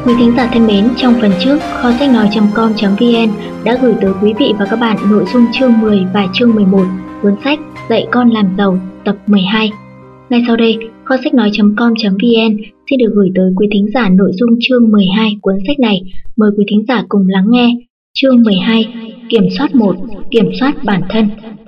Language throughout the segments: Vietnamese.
Quý thính giả thân mến, trong phần trước, kho sách nói.com.vn đã gửi tới quý vị và các bạn nội dung chương 10 và chương 11 cuốn sách Dạy con làm giàu tập 12. Ngay sau đây, kho sách nói.com.vn xin được gửi tới quý thính giả nội dung chương 12 cuốn sách này. Mời quý thính giả cùng lắng nghe. Chương 12: Kiểm soát 1. Kiểm soát bản thân.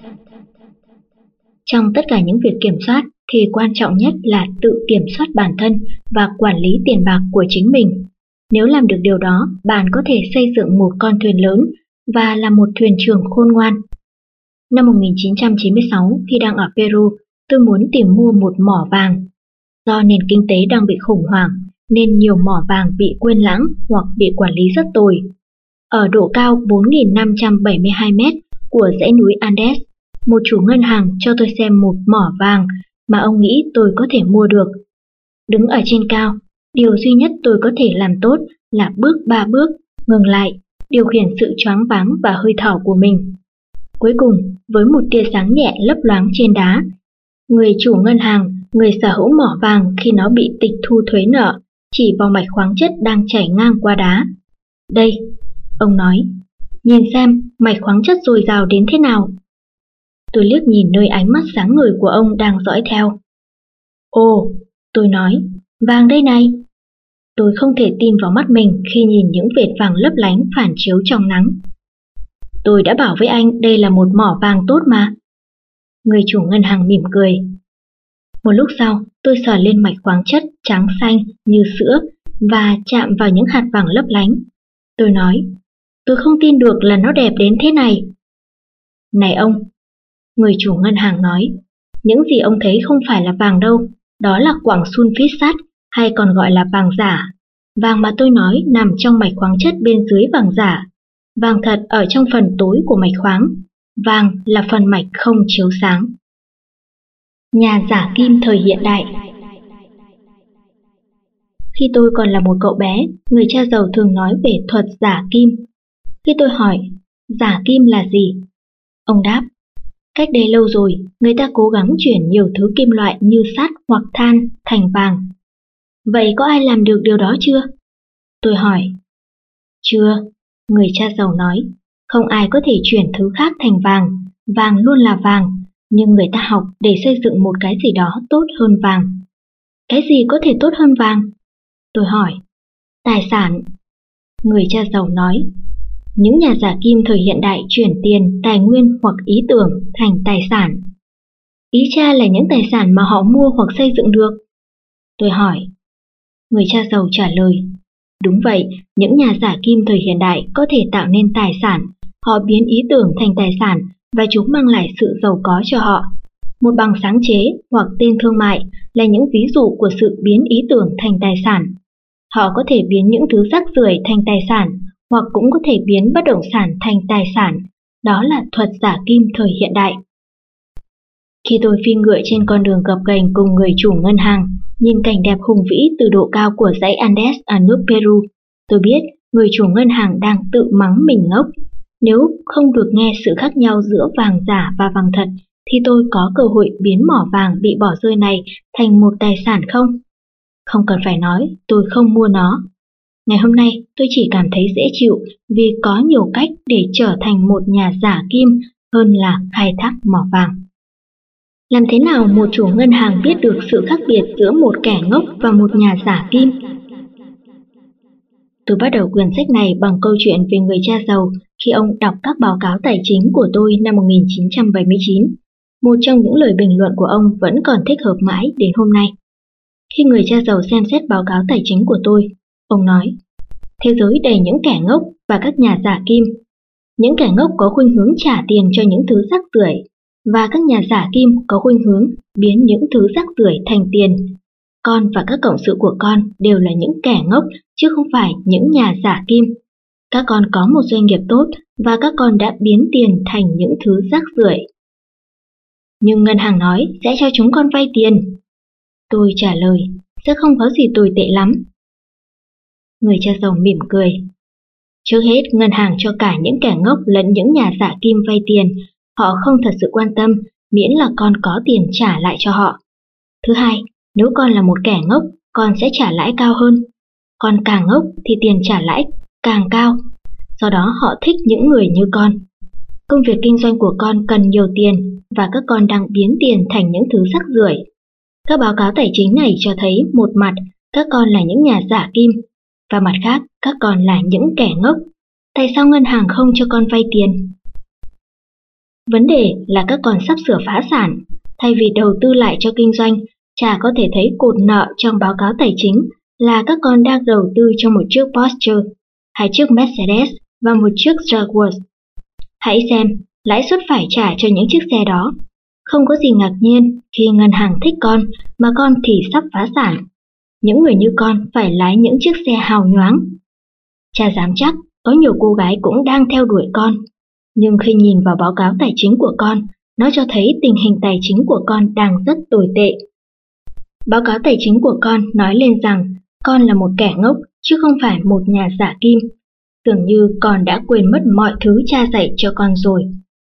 Trong tất cả những việc kiểm soát thì quan trọng nhất là tự kiểm soát bản thân và quản lý tiền bạc của chính mình. Nếu làm được điều đó, bạn có thể xây dựng một con thuyền lớn và là một thuyền trưởng khôn ngoan. Năm 1996, khi đang ở Peru, tôi muốn tìm mua một mỏ vàng. Do nền kinh tế đang bị khủng hoảng, nên nhiều mỏ vàng bị quên lãng hoặc bị quản lý rất tồi. Ở độ cao 4.572 mét của dãy núi Andes, một chủ ngân hàng cho tôi xem một mỏ vàng mà ông nghĩ tôi có thể mua được. Đứng ở trên cao, điều duy nhất tôi có thể làm tốt là bước 3 bước, ngừng lại, điều khiển sự choáng váng và hơi thở của mình. Cuối cùng, với một tia sáng nhẹ lấp loáng trên đá, người chủ ngân hàng, người sở hữu mỏ vàng khi nó bị tịch thu thuế nợ, chỉ vào mạch khoáng chất đang chảy ngang qua đá. Đây, ông nói, nhìn xem mạch khoáng chất dồi dào đến thế nào. Tôi liếc nhìn nơi ánh mắt sáng ngời của ông đang dõi theo. Ồ, tôi nói, vàng đây này. Tôi không thể tin vào mắt mình khi nhìn những vệt vàng lấp lánh phản chiếu trong nắng. Tôi đã bảo với anh đây là một mỏ vàng tốt mà. Người chủ ngân hàng mỉm cười. Một lúc sau, tôi sờ lên mạch khoáng chất trắng xanh như sữa và chạm vào những hạt vàng lấp lánh. Tôi nói, tôi không tin được là nó đẹp đến thế này. Này ông, người chủ ngân hàng nói, những gì ông thấy không phải là vàng đâu, đó là quặng sunfit sắt, hay còn gọi là vàng giả. Vàng mà tôi nói nằm trong mạch khoáng chất bên dưới vàng giả. Vàng thật ở trong phần tối của mạch khoáng. Vàng là phần mạch không chiếu sáng. Nhà giả kim thời hiện đại. Khi tôi còn là một cậu bé, người cha giàu thường nói về thuật giả kim. Khi tôi hỏi, giả kim là gì? Ông đáp, cách đây lâu rồi, người ta cố gắng chuyển nhiều thứ kim loại như sắt hoặc than thành vàng. Vậy có ai làm được điều đó chưa? Tôi hỏi. Chưa, người cha giàu nói, không ai có thể chuyển thứ khác thành vàng, vàng luôn là vàng, nhưng người ta học để xây dựng một cái gì đó tốt hơn vàng. Cái gì có thể tốt hơn vàng? Tôi hỏi. Tài sản. Người cha giàu nói, những nhà giả kim thời hiện đại chuyển tiền, tài nguyên hoặc ý tưởng thành tài sản. Ý cha là những tài sản mà họ mua hoặc xây dựng được. Tôi hỏi. Người cha giàu trả lời, đúng vậy, những nhà giả kim thời hiện đại có thể tạo nên tài sản, họ biến ý tưởng thành tài sản và chúng mang lại sự giàu có cho họ. Một bằng sáng chế hoặc tên thương mại là những ví dụ của sự biến ý tưởng thành tài sản. Họ có thể biến những thứ rác rưởi thành tài sản, hoặc cũng có thể biến bất động sản thành tài sản. Đó là thuật giả kim thời hiện đại. Khi tôi phi ngựa trên con đường gập ghềnh cùng người chủ ngân hàng, nhìn cảnh đẹp hùng vĩ từ độ cao của dãy Andes ở nước Peru, tôi biết người chủ ngân hàng đang tự mắng mình ngốc. Nếu không được nghe sự khác nhau giữa vàng giả và vàng thật, thì tôi có cơ hội biến mỏ vàng bị bỏ rơi này thành một tài sản không? Không cần phải nói, tôi không mua nó. Ngày hôm nay tôi chỉ cảm thấy dễ chịu vì có nhiều cách để trở thành một nhà giả kim hơn là khai thác mỏ vàng. Làm thế nào một chủ ngân hàng biết được sự khác biệt giữa một kẻ ngốc và một nhà giả kim? Tôi bắt đầu quyển sách này bằng câu chuyện về người cha giàu khi ông đọc các báo cáo tài chính của tôi năm 1979. Một trong những lời bình luận của ông vẫn còn thích hợp mãi đến hôm nay. Khi người cha giàu xem xét báo cáo tài chính của tôi, ông nói, thế giới đầy những kẻ ngốc và các nhà giả kim. Những kẻ ngốc có khuynh hướng trả tiền cho những thứ rác rưởi, và các nhà giả kim có khuynh hướng biến những thứ rác rưởi thành tiền. Con và các cộng sự của con đều là những kẻ ngốc chứ không phải những nhà giả kim. Các con có một doanh nghiệp tốt và các con đã biến tiền thành những thứ rác rưởi. Nhưng ngân hàng nói sẽ cho chúng con vay tiền. Tôi trả lời, sẽ không có gì tồi tệ lắm. Người cha giàu mỉm cười. Trước hết, ngân hàng cho cả những kẻ ngốc lẫn những nhà giả kim vay tiền. Họ không thật sự quan tâm, miễn là con có tiền trả lại cho họ. Thứ hai, nếu con là một kẻ ngốc, con sẽ trả lãi cao hơn. Con càng ngốc thì tiền trả lãi càng cao, do đó họ thích những người như con. Công việc kinh doanh của con cần nhiều tiền và các con đang biến tiền thành những thứ rác rưởi. Các báo cáo tài chính này cho thấy một mặt các con là những nhà giả kim, và mặt khác các con là những kẻ ngốc. Tại sao ngân hàng không cho con vay tiền? Vấn đề là các con sắp sửa phá sản. Thay vì đầu tư lại cho kinh doanh, cha có thể thấy cột nợ trong báo cáo tài chính là các con đang đầu tư cho một chiếc Porsche, 2 chiếc Mercedes và một chiếc Jaguar. Hãy xem, lãi suất phải trả cho những chiếc xe đó. Không có gì ngạc nhiên khi ngân hàng thích con mà con thì sắp phá sản. Những người như con phải lái những chiếc xe hào nhoáng. Cha dám chắc có nhiều cô gái cũng đang theo đuổi con. Nhưng khi nhìn vào báo cáo tài chính của con, nó cho thấy tình hình tài chính của con đang rất tồi tệ. Báo cáo tài chính của con nói lên rằng con là một kẻ ngốc chứ không phải một nhà giả kim. Tưởng như con đã quên mất mọi thứ cha dạy cho con rồi.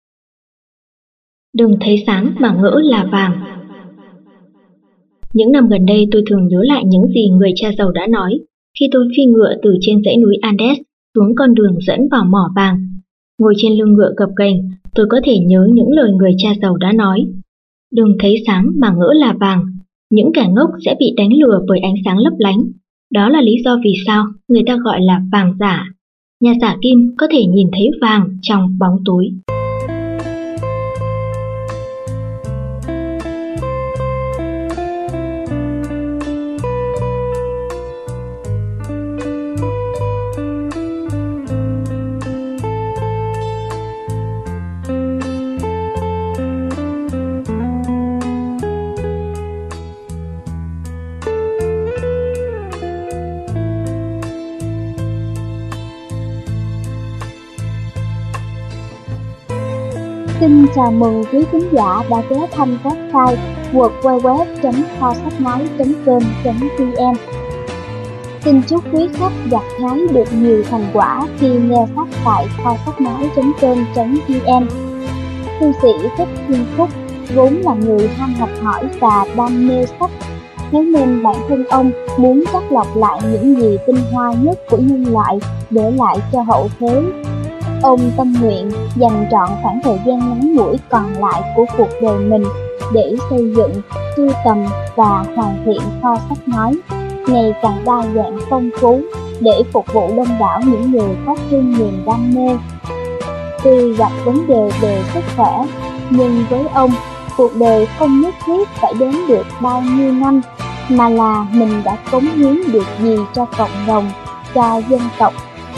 Đừng thấy sáng mà ngỡ là vàng. Những năm gần đây tôi thường nhớ lại những gì người cha giàu đã nói khi tôi phi ngựa từ trên dãy núi Andes xuống con đường dẫn vào mỏ vàng. Ngồi trên lưng ngựa gập ghềnh, tôi có thể nhớ những lời người cha giàu đã nói. Đừng thấy sáng mà ngỡ là vàng. Những kẻ ngốc sẽ bị đánh lừa bởi ánh sáng lấp lánh. Đó là lý do vì sao người ta gọi là vàng giả. Nhà giả kim có thể nhìn thấy vàng trong bóng tối. Xin chào mừng quý khán giả đã ghé thăm website www.kho-sách-nói.com.vn. Xin chúc quý khách gặt hái được nhiều thành quả khi nghe sách tại kho-sách-nói.com.vn. Thư sĩ Thích Thiên Phúc vốn là người ham học hỏi và đam mê sách, thế nên bản thân ông muốn chắt lọc lại những gì tinh hoa nhất của nhân loại để lại cho hậu thế. Ông tâm nguyện dành trọn khoảng thời gian ngắn ngủi còn lại của cuộc đời mình để xây dựng, sưu tầm và hoàn thiện kho sách nói ngày càng đa dạng phong phú để phục vụ đông đảo những người có chung niềm đam mê. Tuy gặp vấn đề về sức khỏe, nhưng với ông, cuộc đời không nhất thiết phải đến được bao nhiêu năm, mà là mình đã cống hiến được gì cho cộng đồng, cho dân tộc.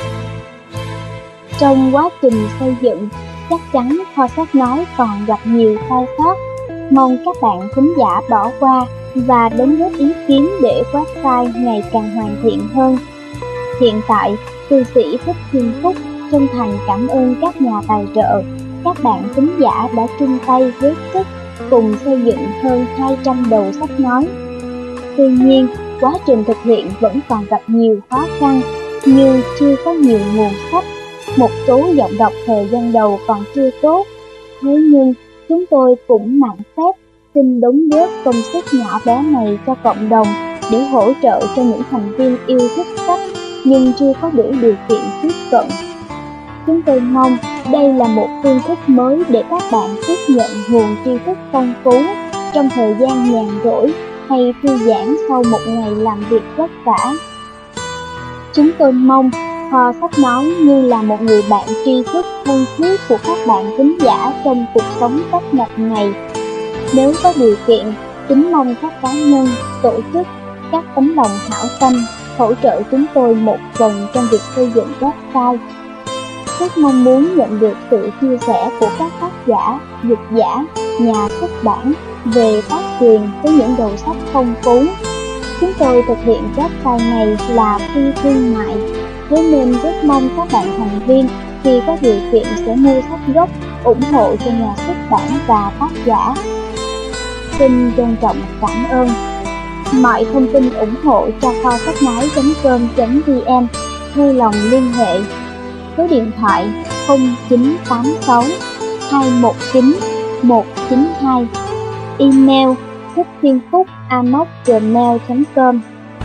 Trong quá trình xây dựng, chắc chắn kho sách nói còn gặp nhiều sai sót. Mong các bạn thính giả bỏ qua và đóng góp ý kiến để website ngày càng hoàn thiện hơn. Hiện tại, thư sĩ Thích Thiên Phúc chân thành cảm ơn các nhà tài trợ, các bạn thính giả đã chung tay góp sức cùng xây dựng hơn 200 đầu sách nói. Tuy nhiên, quá trình thực hiện vẫn còn gặp nhiều khó khăn như chưa có nhiều nguồn sách, một số giọng đọc thời gian đầu còn chưa tốt. Thế nhưng, chúng tôi cũng mạn phép xin đóng góp công sức nhỏ bé này cho cộng đồng để hỗ trợ cho những thành viên yêu thích sách nhưng chưa có đủ điều kiện tiếp cận. Chúng tôi mong đây là một phương thức mới để các bạn tiếp nhận nguồn tri thức phong phú trong thời gian nhàn rỗi hay thư giãn sau một ngày làm việc vất vả. Chúng tôi mong kho sách nói như là một người bạn tri thức thân thiết của các bạn thính giả trong cuộc sống tấp nập này. Nếu có điều kiện, kính mong các cá nhân, tổ chức, các tấm lòng hảo tâm hỗ trợ chúng tôi một phần trong việc xây dựng website. Rất mong muốn nhận được sự chia sẻ của các tác giả, dịch giả, nhà xuất bản về tác quyền với những đầu sách phong phú. Chúng tôi thực hiện website này là phi thương mại, thế nên rất mong các bạn thành viên khi có điều kiện sẽ mua sách gốc, ủng hộ cho nhà xuất bản và tác giả. Xin trân trọng cảm ơn. Mọi thông tin ủng hộ cho kho sách nói.com.vn vui lòng liên hệ số điện thoại 0986 219 192, email thiththienphúc@gmail.com.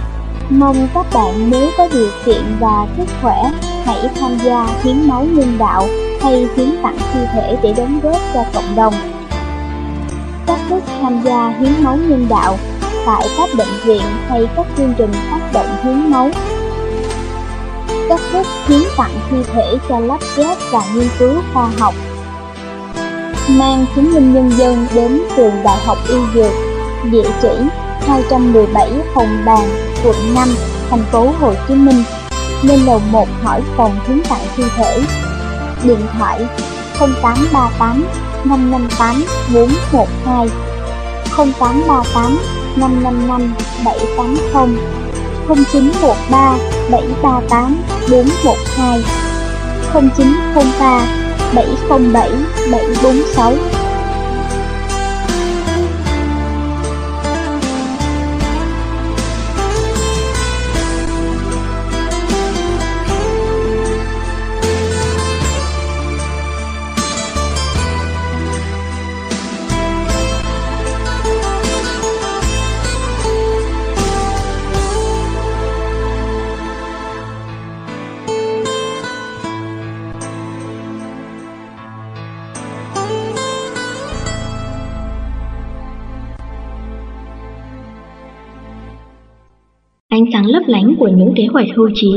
Mong các bạn nếu có điều kiện và sức khỏe, hãy tham gia hiến máu nhân đạo hay hiến tặng thi thể để đóng góp cho cộng đồng. Cách thức tham gia hiến máu nhân đạo tại các bệnh viện hay các chương trình phát động hiến máu. Cách thức hiến tặng thi thể cho lắp ghép và nghiên cứu khoa học. Mang chứng minh nhân dân đến trường Đại học Y Dược, địa chỉ 217 Hồng Bàng, quận 5, thành phố Hồ Chí Minh. Lên lầu 1 hỏi phòng hiến tặng thi thể. Điện thoại 0838 558 412, 0838 555 780, 0913 738 412, 0903 707 746. Ánh sáng lấp lánh của những kế hoạch hưu trí.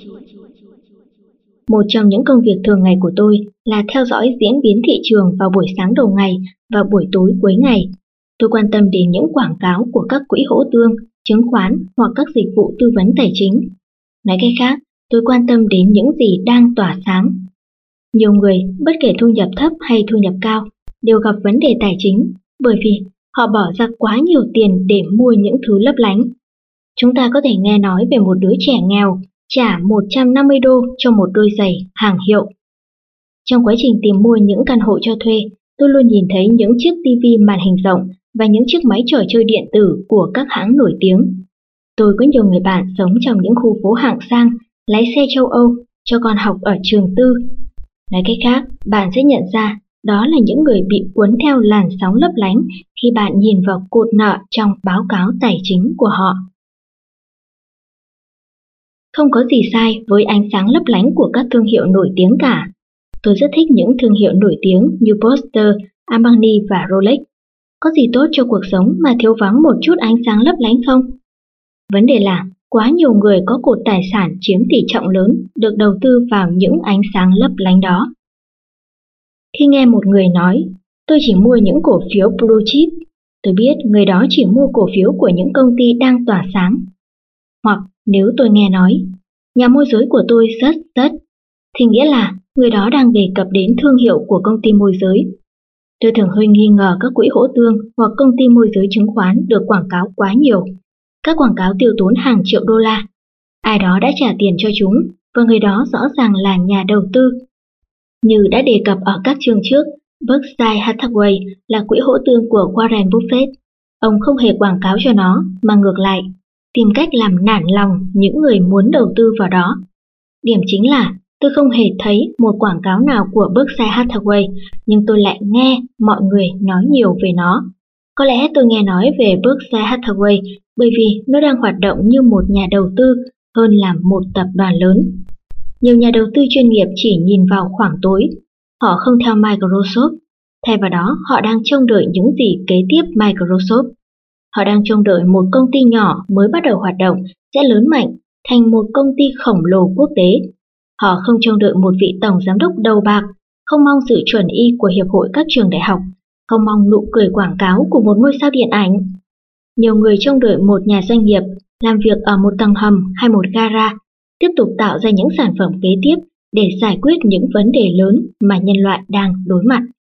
Một trong những công việc thường ngày của tôi là theo dõi diễn biến thị trường vào buổi sáng đầu ngày và buổi tối cuối ngày. Tôi quan tâm đến những quảng cáo của các quỹ hỗ tương, chứng khoán hoặc các dịch vụ tư vấn tài chính. Nói cách khác, tôi quan tâm đến những gì đang tỏa sáng. Nhiều người, bất kể thu nhập thấp hay thu nhập cao, đều gặp vấn đề tài chính bởi vì họ bỏ ra quá nhiều tiền để mua những thứ lấp lánh. Chúng ta có thể nghe nói về một đứa trẻ nghèo trả 150 đô cho một đôi giày hàng hiệu. Trong quá trình tìm mua những căn hộ cho thuê, tôi luôn nhìn thấy những chiếc TV màn hình rộng và những chiếc máy trò chơi điện tử của các hãng nổi tiếng. Tôi có nhiều người bạn sống trong những khu phố hạng sang, lái xe châu Âu, cho con học ở trường tư. Nói cách khác, bạn sẽ nhận ra đó là những người bị cuốn theo làn sóng lấp lánh khi bạn nhìn vào cột nợ trong báo cáo tài chính của họ. Không có gì sai với ánh sáng lấp lánh của các thương hiệu nổi tiếng cả. Tôi rất thích những thương hiệu nổi tiếng như Poster, Armani và Rolex. Có gì tốt cho cuộc sống mà thiếu vắng một chút ánh sáng lấp lánh không? Vấn đề là quá nhiều người có cột tài sản chiếm tỷ trọng lớn được đầu tư vào những ánh sáng lấp lánh đó. Khi nghe một người nói, tôi chỉ mua những cổ phiếu blue chip, tôi biết người đó chỉ mua cổ phiếu của những công ty đang tỏa sáng. Hoặc nếu tôi nghe nói, nhà môi giới của tôi rất, thì nghĩa là người đó đang đề cập đến thương hiệu của công ty môi giới. Tôi thường hơi nghi ngờ các quỹ hỗ tương hoặc công ty môi giới chứng khoán được quảng cáo quá nhiều. Các quảng cáo tiêu tốn hàng triệu đô la. Ai đó đã trả tiền cho chúng và người đó rõ ràng là nhà đầu tư. Như đã đề cập ở các chương trước, Berkshire Hathaway là quỹ hỗ tương của Warren Buffett. Ông không hề quảng cáo cho nó, mà ngược lại, tìm cách làm nản lòng những người muốn đầu tư vào đó. Điểm chính là tôi không hề thấy một quảng cáo nào của Berkshire Hathaway, nhưng tôi lại nghe mọi người nói nhiều về nó. Có lẽ tôi nghe nói về Berkshire Hathaway bởi vì nó đang hoạt động như một nhà đầu tư hơn là một tập đoàn lớn. Nhiều nhà đầu tư chuyên nghiệp chỉ nhìn vào khoảng tối. Họ không theo Microsoft. Thay vào đó, họ đang trông đợi những gì kế tiếp Microsoft. Họ đang trông đợi một công ty nhỏ mới bắt đầu hoạt động sẽ lớn mạnh thành một công ty khổng lồ quốc tế. Họ không trông đợi một vị tổng giám đốc đầu bạc, không mong sự chuẩn y của Hiệp hội các trường đại học, không mong nụ cười quảng cáo của một ngôi sao điện ảnh. Nhiều người trông đợi một nhà doanh nghiệp làm việc ở một tầng hầm hay một gara, tiếp tục tạo ra những sản phẩm kế tiếp để giải quyết những vấn đề lớn mà nhân loại đang đối mặt.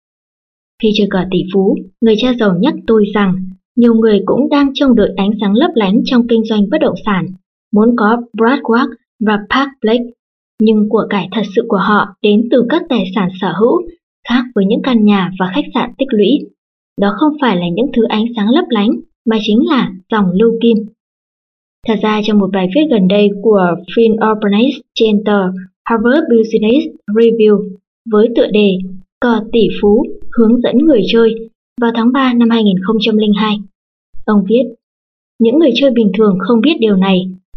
Khi chơi cờ tỷ phú, người cha giàu nhắc tôi rằng nhiều người cũng đang trông đợi ánh sáng lấp lánh trong kinh doanh bất động sản, muốn có Broadwalk và Park Place, nhưng của cải thật sự của họ đến từ các tài sản sở hữu, khác với những căn nhà và khách sạn tích lũy. Đó không phải là những thứ ánh sáng lấp lánh, mà chính là dòng lưu kim. Thật ra trong một bài viết gần đây của Phil Urbanist trên tờ Harvard Business Review với tựa đề Cờ tỷ phú hướng dẫn người chơi vào tháng 3 năm 2002, ông viết: những người chơi bình thường không biết điều này,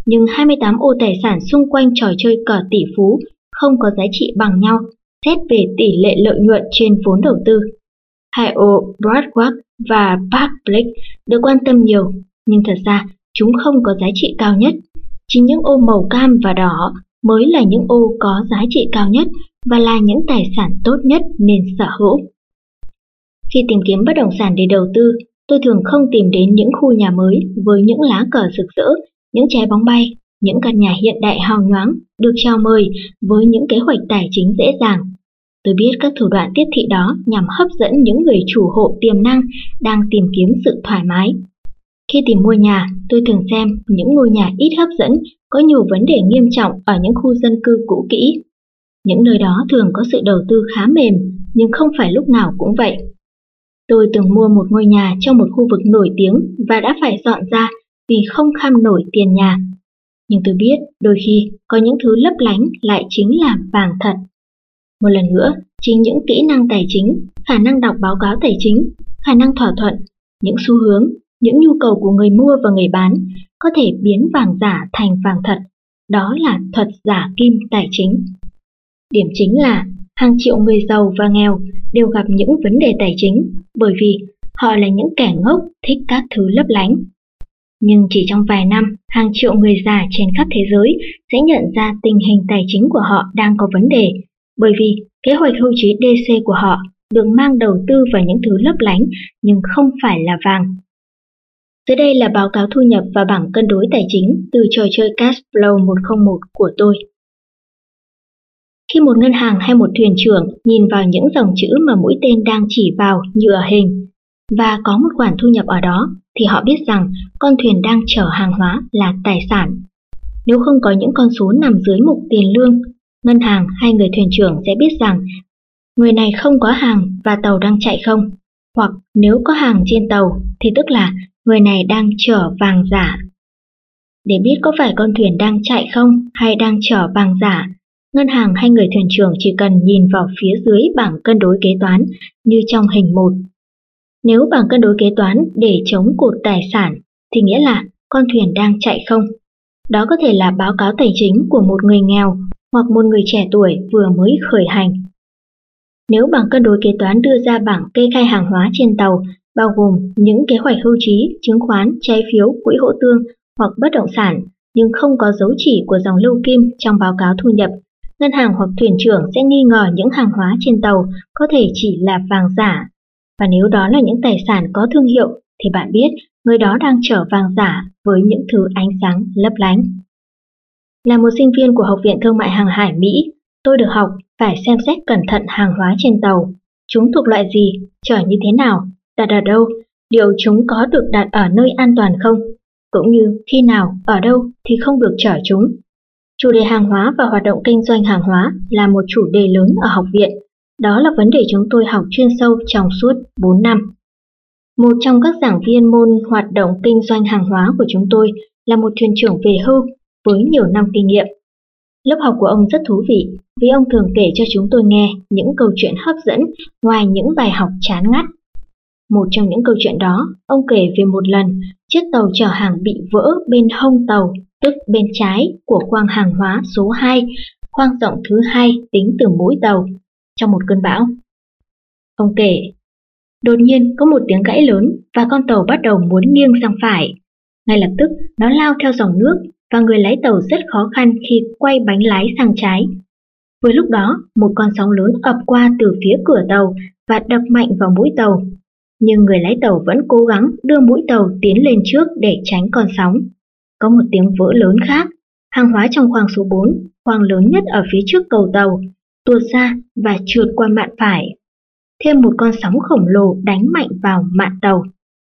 nhưng 28 ô tài sản xung quanh trò chơi cờ tỷ phú không có giá trị bằng nhau xét về tỷ lệ lợi nhuận trên vốn đầu tư. Hai ô Broadwalk và Park Place được quan tâm nhiều, nhưng thật ra chúng không có giá trị cao nhất. Chính những ô màu cam và đỏ mới là những ô có giá trị cao nhất và là những tài sản tốt nhất nên sở hữu. Khi tìm kiếm bất động sản để đầu tư, tôi thường không tìm đến những khu nhà mới với những lá cờ rực rỡ, những trái bóng bay, những căn nhà hiện đại hào nhoáng được chào mời với những kế hoạch tài chính dễ dàng. Tôi biết các thủ đoạn tiếp thị đó nhằm hấp dẫn những người chủ hộ tiềm năng đang tìm kiếm sự thoải mái. Khi tìm mua nhà, tôi thường xem những ngôi nhà ít hấp dẫn, có nhiều vấn đề nghiêm trọng ở những khu dân cư cũ kỹ. Những nơi đó thường có sự đầu tư khá mềm, nhưng không phải lúc nào cũng vậy. Tôi từng mua một ngôi nhà trong một khu vực nổi tiếng và đã phải dọn ra vì không kham nổi tiền nhà. Nhưng tôi biết đôi khi có những thứ lấp lánh lại chính là vàng thật. Một lần nữa, chính những kỹ năng tài chính, khả năng đọc báo cáo tài chính, khả năng thỏa thuận, những xu hướng, những nhu cầu của người mua và người bán có thể biến vàng giả thành vàng thật. Đó là thuật giả kim tài chính. Điểm chính là hàng triệu người giàu và nghèo đều gặp những vấn đề tài chính bởi vì họ là những kẻ ngốc thích các thứ lấp lánh. Nhưng chỉ trong vài năm, hàng triệu người già trên khắp thế giới sẽ nhận ra tình hình tài chính của họ đang có vấn đề bởi vì kế hoạch hưu trí DC của họ được mang đầu tư vào những thứ lấp lánh nhưng không phải là vàng. Dưới đây là báo cáo thu nhập và bảng cân đối tài chính từ trò chơi Cashflow 101 của tôi. Khi một ngân hàng hay một thuyền trưởng nhìn vào những dòng chữ mà mũi tên đang chỉ vào như ở hình và có một khoản thu nhập ở đó, thì họ biết rằng con thuyền đang chở hàng hóa là tài sản. Nếu không có những con số nằm dưới mục tiền lương, ngân hàng hay người thuyền trưởng sẽ biết rằng người này không có hàng và tàu đang chạy không, hoặc nếu có hàng trên tàu thì tức là người này đang chở vàng giả. Để biết có phải con thuyền đang chạy không hay đang chở vàng giả, ngân hàng hay người thuyền trưởng chỉ cần nhìn vào phía dưới bảng cân đối kế toán như trong hình 1. Nếu bảng cân đối kế toán để chống cột tài sản thì nghĩa là con thuyền đang chạy không. Đó có thể là báo cáo tài chính của một người nghèo hoặc một người trẻ tuổi vừa mới khởi hành. Nếu bảng cân đối kế toán đưa ra bảng kê khai hàng hóa trên tàu bao gồm những kế hoạch hưu trí, chứng khoán, trái phiếu, quỹ hỗ tương hoặc bất động sản nhưng không có dấu chỉ của dòng lưu kim trong báo cáo thu nhập, ngân hàng hoặc thuyền trưởng sẽ nghi ngờ những hàng hóa trên tàu có thể chỉ là vàng giả. Và nếu đó là những tài sản có thương hiệu thì bạn biết người đó đang chở vàng giả với những thứ ánh sáng lấp lánh. Là một sinh viên của Học viện Thương mại Hàng hải Mỹ, tôi được học phải xem xét cẩn thận hàng hóa trên tàu. Chúng thuộc loại gì, chở như thế nào, đặt ở đâu, liệu chúng có được đặt ở nơi an toàn không, cũng như khi nào, ở đâu thì không được chở chúng. Chủ đề hàng hóa và hoạt động kinh doanh hàng hóa là một chủ đề lớn ở học viện. Đó là vấn đề chúng tôi học chuyên sâu trong suốt 4 năm. Một trong các giảng viên môn hoạt động kinh doanh hàng hóa của chúng tôi là một thuyền trưởng về hưu với nhiều năm kinh nghiệm. Lớp học của ông rất thú vị vì ông thường kể cho chúng tôi nghe những câu chuyện hấp dẫn ngoài những bài học chán ngắt. Một trong những câu chuyện đó, ông kể về một lần chiếc tàu chở hàng bị vỡ bên hông tàu, tức bên trái của khoang hàng hóa số 2, khoang rộng thứ 2 tính từ mũi tàu, trong một cơn bão. Ông kể, đột nhiên có một tiếng gãy lớn và con tàu bắt đầu muốn nghiêng sang phải. Ngay lập tức nó lao theo dòng nước và người lái tàu rất khó khăn khi quay bánh lái sang trái. Vừa lúc đó, một con sóng lớn ập qua từ phía cửa tàu và đập mạnh vào mũi tàu. Nhưng người lái tàu vẫn cố gắng đưa mũi tàu tiến lên trước để tránh con sóng. Có một tiếng vỡ lớn khác, hàng hóa trong khoang số 4, khoang lớn nhất ở phía trước cầu tàu, tuột ra và trượt qua mạn phải. Thêm một con sóng khổng lồ đánh mạnh vào mạn tàu.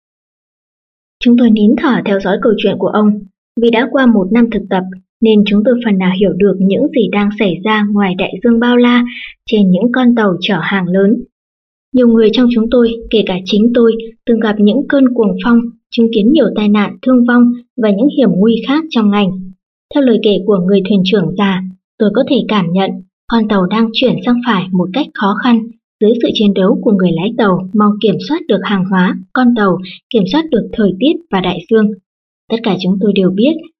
Chúng tôi nín thở theo dõi câu chuyện của ông. Vì đã qua 1 năm thực tập nên chúng tôi phần nào hiểu được những gì đang xảy ra ngoài đại dương bao la trên những con tàu chở hàng lớn. Nhiều người trong chúng tôi, kể cả chính tôi, từng gặp những cơn cuồng phong, chứng kiến nhiều tai nạn, thương vong và những hiểm nguy khác trong ngành. Theo lời kể của người thuyền trưởng già, tôi có thể cảm nhận con tàu đang chuyển sang phải một cách khó khăn dưới sự chiến đấu của người lái tàu mong kiểm soát được hàng hóa, con tàu, kiểm soát được thời tiết và đại dương. Tất cả chúng tôi đều biết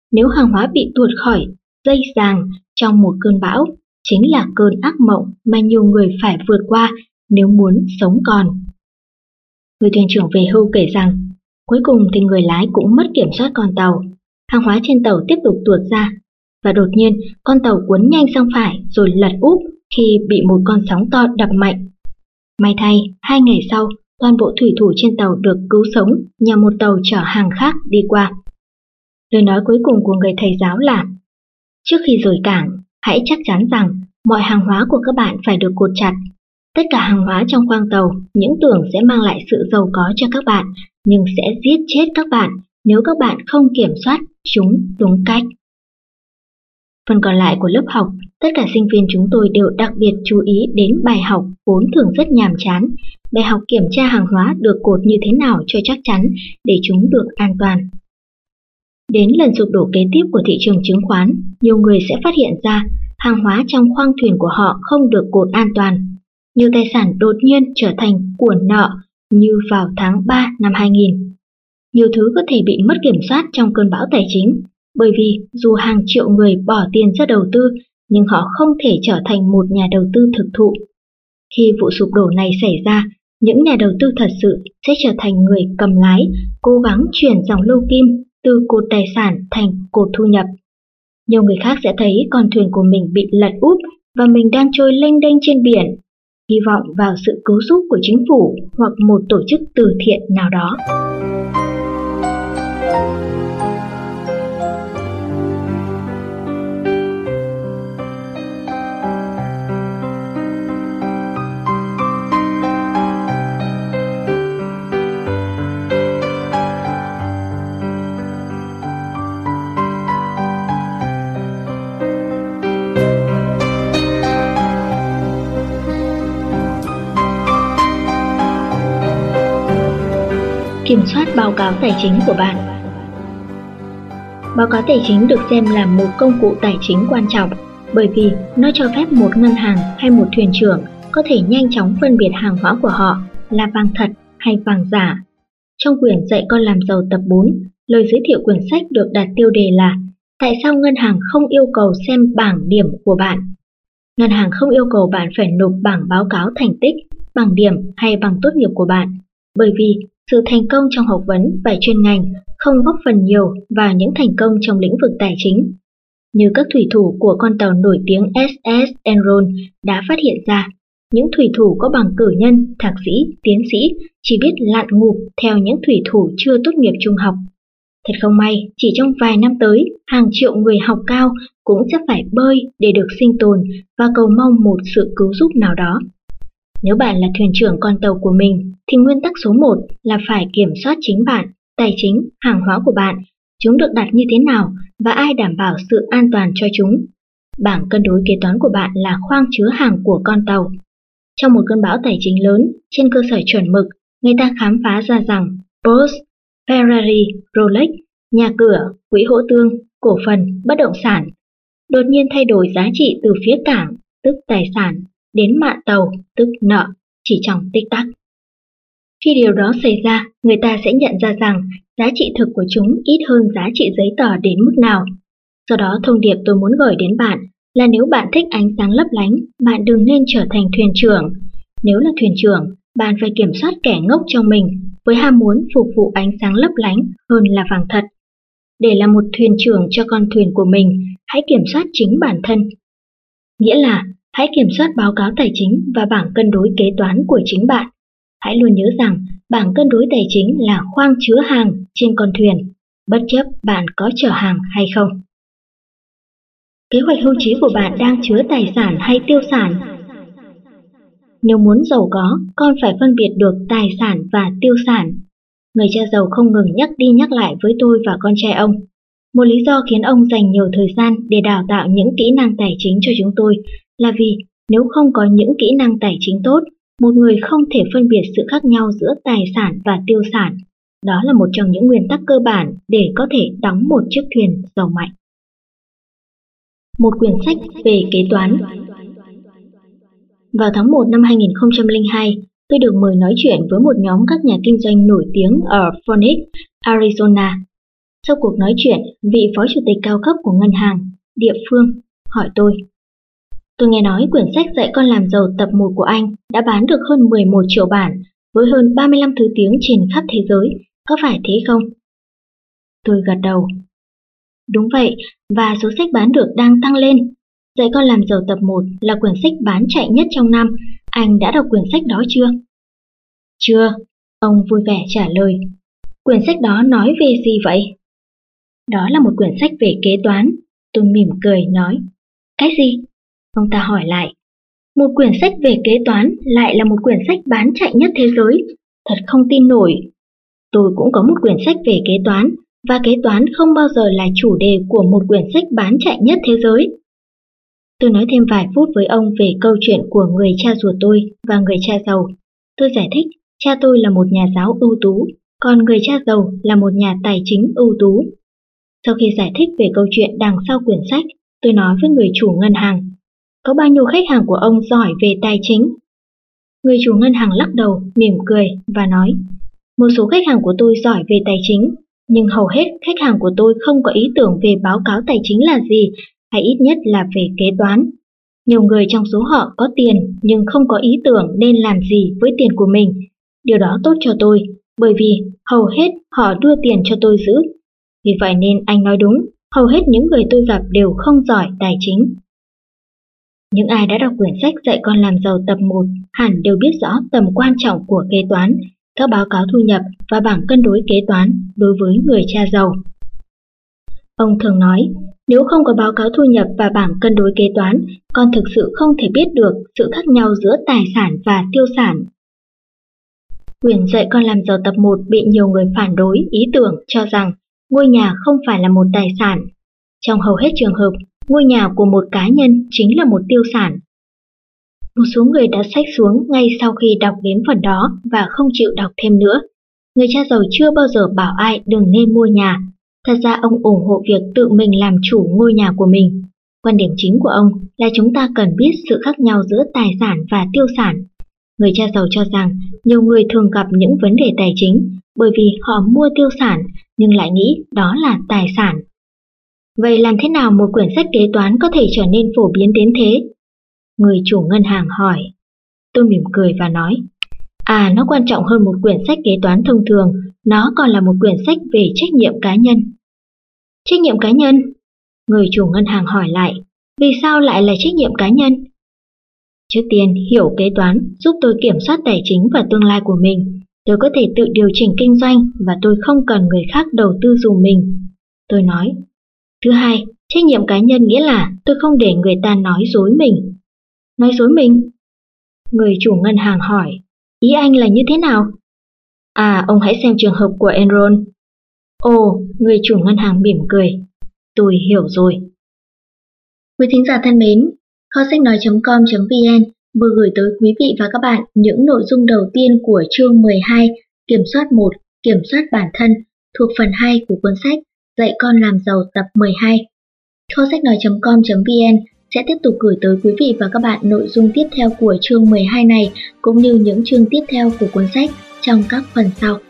Nếu hàng hóa bị tuột khỏi dây giàng trong một cơn bão, chính là cơn ác mộng mà nhiều người phải vượt qua nếu muốn sống còn. Người thuyền trưởng về hưu kể rằng, cuối cùng thì người lái cũng mất kiểm soát con tàu. Hàng hóa trên tàu tiếp tục tuột ra, và đột nhiên con tàu cuốn nhanh sang phải rồi lật úp khi bị một con sóng to đập mạnh. May thay, 2 ngày sau, toàn bộ thủy thủ trên tàu được cứu sống nhờ một tàu chở hàng khác đi qua. Lời nói cuối cùng của người thầy giáo là: trước khi rời cảng, hãy chắc chắn rằng mọi hàng hóa của các bạn phải được cột chặt. Tất cả hàng hóa trong khoang tàu những tưởng sẽ mang lại sự giàu có cho các bạn, nhưng sẽ giết chết các bạn nếu các bạn không kiểm soát chúng đúng cách. Phần còn lại của lớp học, tất cả sinh viên chúng tôi đều đặc biệt chú ý đến bài học vốn thường rất nhàm chán, bài học kiểm tra hàng hóa được cột như thế nào cho chắc chắn để chúng được an toàn. Đến lần sụp đổ kế tiếp của thị trường chứng khoán, nhiều người sẽ phát hiện ra hàng hóa trong khoang thuyền của họ không được cột an toàn. Nhiều tài sản đột nhiên trở thành của nợ như vào tháng 3 năm 2000. Nhiều thứ có thể bị mất kiểm soát trong cơn bão tài chính, bởi vì dù hàng triệu người bỏ tiền ra đầu tư, nhưng họ không thể trở thành một nhà đầu tư thực thụ. Khi vụ sụp đổ này xảy ra, những nhà đầu tư thật sự sẽ trở thành người cầm lái, cố gắng chuyển dòng lô kim từ cột tài sản thành cột thu nhập. Nhiều người khác sẽ thấy con thuyền của mình bị lật úp và mình đang trôi lênh đênh trên biển, hy vọng vào sự cứu giúp của chính phủ hoặc một tổ chức từ thiện nào đó. Kiểm soát báo cáo tài chính của bạn. Báo cáo tài chính được xem là một công cụ tài chính quan trọng bởi vì nó cho phép một ngân hàng hay một thuyền trưởng có thể nhanh chóng phân biệt hàng hóa của họ là vàng thật hay vàng giả. Trong quyển Dạy con làm giàu tập 4, lời giới thiệu quyển sách được đặt tiêu đề là Tại sao ngân hàng không yêu cầu xem bảng điểm của bạn? Ngân hàng không yêu cầu bạn phải nộp bảng báo cáo thành tích, bảng điểm hay bằng tốt nghiệp của bạn, bởi vì sự thành công trong học vấn và chuyên ngành không góp phần nhiều vào những thành công trong lĩnh vực tài chính. Như các thủy thủ của con tàu nổi tiếng SS Enron đã phát hiện ra, những thủy thủ có bằng cử nhân, thạc sĩ, tiến sĩ chỉ biết lặn ngụp theo những thủy thủ chưa tốt nghiệp trung học. Thật không may, chỉ trong vài năm tới, hàng triệu người học cao cũng sẽ phải bơi để được sinh tồn và cầu mong một sự cứu giúp nào đó. Nếu bạn là thuyền trưởng con tàu của mình, thì nguyên tắc số 1 là phải kiểm soát chính bạn, tài chính, hàng hóa của bạn, chúng được đặt như thế nào và ai đảm bảo sự an toàn cho chúng. Bảng cân đối kế toán của bạn là khoang chứa hàng của con tàu. Trong một cơn bão tài chính lớn, trên cơ sở chuẩn mực, người ta khám phá ra rằng Porsche, Ferrari, Rolex, nhà cửa, quỹ hỗ tương, cổ phần, bất động sản đột nhiên thay đổi giá trị từ phía cảng, tức tài sản, đến mạn tàu, tức nợ, chỉ trong tích tắc. Khi điều đó xảy ra, người ta sẽ nhận ra rằng giá trị thực của chúng ít hơn giá trị giấy tờ đến mức nào. Do đó thông điệp tôi muốn gửi đến bạn là nếu bạn thích ánh sáng lấp lánh, bạn đừng nên trở thành thuyền trưởng. Nếu là thuyền trưởng, bạn phải kiểm soát kẻ ngốc trong mình với ham muốn phục vụ ánh sáng lấp lánh hơn là vàng thật. Để là một thuyền trưởng cho con thuyền của mình, hãy kiểm soát chính bản thân. Nghĩa là hãy kiểm soát báo cáo tài chính và bảng cân đối kế toán của chính bạn. Hãy luôn nhớ rằng bảng cân đối tài chính là khoang chứa hàng trên con thuyền, bất chấp bạn có chở hàng hay không. Kế hoạch hưu trí của bạn đang chứa tài sản hay tiêu sản? Nếu muốn giàu có, con phải phân biệt được tài sản và tiêu sản. Người cha giàu không ngừng nhắc đi nhắc lại với tôi và con trai ông. Một lý do khiến ông dành nhiều thời gian để đào tạo những kỹ năng tài chính cho chúng tôi là vì nếu không có những kỹ năng tài chính tốt, một người không thể phân biệt sự khác nhau giữa tài sản và tiêu sản. Đó là một trong những nguyên tắc cơ bản để có thể đóng một chiếc thuyền giàu mạnh. Một quyển sách về kế toán. Vào tháng 1 năm 2002, tôi được mời nói chuyện với một nhóm các nhà kinh doanh nổi tiếng ở Phoenix, Arizona. Sau cuộc nói chuyện, vị phó chủ tịch cao cấp của ngân hàng địa phương hỏi tôi nghe nói quyển sách dạy con làm giàu tập 1 của anh đã bán được hơn 11 triệu bản với hơn 35 thứ tiếng trên khắp thế giới, có phải thế không? Tôi gật đầu. Đúng vậy, và số sách bán được đang tăng lên. Dạy con làm giàu tập 1 là quyển sách bán chạy nhất trong năm. Anh đã đọc quyển sách đó chưa? Chưa, ông vui vẻ trả lời. Quyển sách đó nói về gì vậy? Đó là một quyển sách về kế toán. Tôi mỉm cười nói. Cái gì? Ông ta hỏi lại. Một quyển sách về kế toán lại là một quyển sách bán chạy nhất thế giới. Thật không tin nổi. Tôi cũng có một quyển sách về kế toán, và kế toán không bao giờ là chủ đề của một quyển sách bán chạy nhất thế giới. Tôi nói thêm vài phút với ông về câu chuyện của người cha ruột tôi và người cha giàu. Tôi giải thích, cha tôi là một nhà giáo ưu tú, còn người cha giàu là một nhà tài chính ưu tú. Sau khi giải thích về câu chuyện đằng sau quyển sách, tôi nói với người chủ ngân hàng, có bao nhiêu khách hàng của ông giỏi về tài chính? Người chủ ngân hàng lắc đầu, mỉm cười và nói, một số khách hàng của tôi giỏi về tài chính, nhưng hầu hết khách hàng của tôi không có ý tưởng về báo cáo tài chính là gì, hay ít nhất là về kế toán. Nhiều người trong số họ có tiền nhưng không có ý tưởng nên làm gì với tiền của mình. Điều đó tốt cho tôi, bởi vì hầu hết họ đưa tiền cho tôi giữ. Vì vậy nên anh nói đúng, hầu hết những người tôi gặp đều không giỏi tài chính. Những ai đã đọc quyển sách dạy con làm giàu tập 1 hẳn đều biết rõ tầm quan trọng của kế toán, các báo cáo thu nhập và bảng cân đối kế toán đối với người cha giàu. Ông thường nói, nếu không có báo cáo thu nhập và bảng cân đối kế toán, con thực sự không thể biết được sự khác nhau giữa tài sản và tiêu sản. Quyển dạy con làm giàu tập 1 bị nhiều người phản đối ý tưởng cho rằng ngôi nhà không phải là một tài sản. Trong hầu hết trường hợp, ngôi nhà của một cá nhân chính là một tiêu sản. Một số người đã xách xuống ngay sau khi đọc đến phần đó và không chịu đọc thêm nữa. Người cha giàu chưa bao giờ bảo ai đừng nên mua nhà. Thật ra ông ủng hộ việc tự mình làm chủ ngôi nhà của mình. Quan điểm chính của ông là chúng ta cần biết sự khác nhau giữa tài sản và tiêu sản. Người cha giàu cho rằng nhiều người thường gặp những vấn đề tài chính bởi vì họ mua tiêu sản nhưng lại nghĩ đó là tài sản. Vậy làm thế nào một quyển sách kế toán có thể trở nên phổ biến đến thế? Người chủ ngân hàng hỏi. Tôi mỉm cười và nói, nó quan trọng hơn một quyển sách kế toán thông thường, nó còn là một quyển sách về trách nhiệm cá nhân. Trách nhiệm cá nhân? Người chủ ngân hàng hỏi lại, vì sao lại là trách nhiệm cá nhân? Trước tiên, hiểu kế toán giúp tôi kiểm soát tài chính và tương lai của mình. Tôi có thể tự điều chỉnh kinh doanh và tôi không cần người khác đầu tư dùm mình. Tôi nói. Thứ hai, trách nhiệm cá nhân nghĩa là tôi không để người ta nói dối mình. Nói dối mình? Người chủ ngân hàng hỏi, ý anh là như thế nào? Ông hãy xem trường hợp của Enron. Ồ, người chủ ngân hàng mỉm cười. Tôi hiểu rồi. Quý thính giả thân mến, kho sách nói.com.vn vừa gửi tới quý vị và các bạn những nội dung đầu tiên của chương 12 Kiểm soát 1, Kiểm soát bản thân thuộc phần 2 của cuốn sách Dạy con làm giàu tập 12. Kho sách nói.com.vn sẽ tiếp tục gửi tới quý vị và các bạn nội dung tiếp theo của chương 12 này cũng như những chương tiếp theo của cuốn sách trong các phần sau.